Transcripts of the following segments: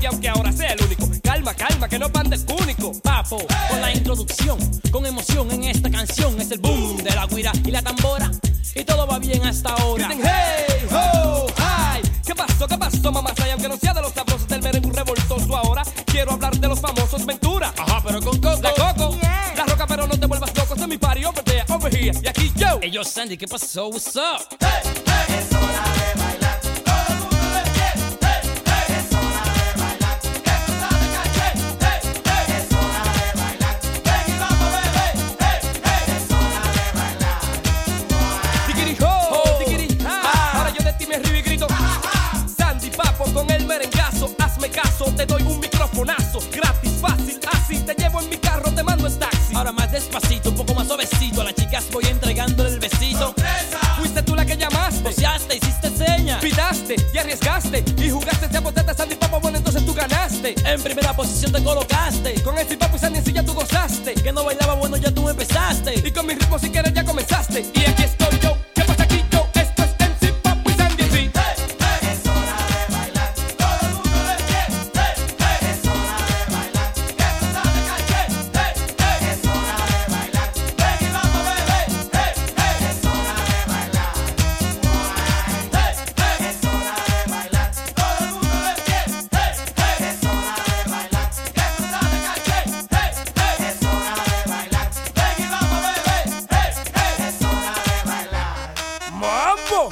y aunque ahora sea el único, calma, calma, que no pande el único. Papo, con la introducción, con emoción en esta canción. Es el boom de la guira y la tambora, y todo va bien hasta ahora. Dicen hey, ho, hi. ¿Qué pasó, mamá? Y aunque no sea de los sabrosos del merengue revoltoso, ahora quiero hablar de los famosos Ventura. Ajá, pero con Coco. La Coco, Yeah. la Roca, pero no te vuelvas loco. Es mi party over there, over here. Y aquí yo. Hey, yo, Sandy, ¿qué pasó? What's up? Es hora de bailar, todo el mundo de pie. Es hora de bailar, que tú sabes caché. Es hora de bailar, ven y vamos bebé. Es hora de bailar. Tiquiri ho, tiquiri ha. Ahora yo de ti me río y grito. Sandy Papo con el merengazo. Hazme caso, te doy un microfonazo. Gratis, fácil, así. Te llevo en mi carro, te mando en taxi. Ahora más despacito, un poco más suavecito. A las chicas voy entregándole el besito. Fuiste tú la que llamaste. Boceaste, hiciste señas. Pitaste y arriesgaste. Y jugaste ese botete, Sandy Papo. Bueno, entonces tú ganaste. En primera posición te colocaste. Con el Papo y Sandy en sí ya tú gozaste. Que no bailaba, bueno, ya tú empezaste. Y con mi ritmo si quieres ya comenzaste. Y aquí estoy yo. ¿Qué pasa aquí yo? Esto es MC Papo y Sandy sí. Es hora de bailar, todo el mundo de pie. Es hora de bailar, que tú sabes caché. Es hora de bailar, ven y vamos bebé. Es hora de bailar. Es hora de bailar, todo el mundo de pie. Es hora de bailar, que tú sabes caché. Es hora de bailar, ven y vamos bebé. Es hora de bailar. ¡Mambo!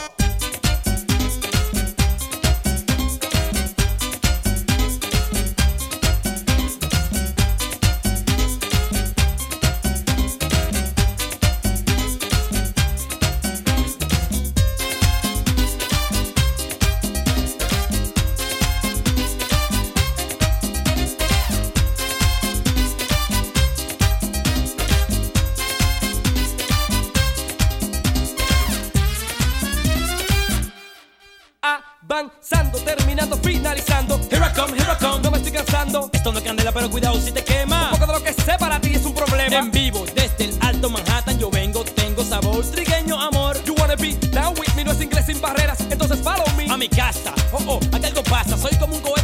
Avanzando, terminando, finalizando. Here I come. No me estoy cansando. Esto no es candela, pero cuidado si te quema. Un poco de lo que sé para ti es un problema. En vivo, desde el Alto Manhattan yo vengo, tengo sabor trigueño, amor. You wanna be down with me, no es inglés sin barreras, entonces follow me. A mi casa, oh, aquí algo pasa, soy como un cohete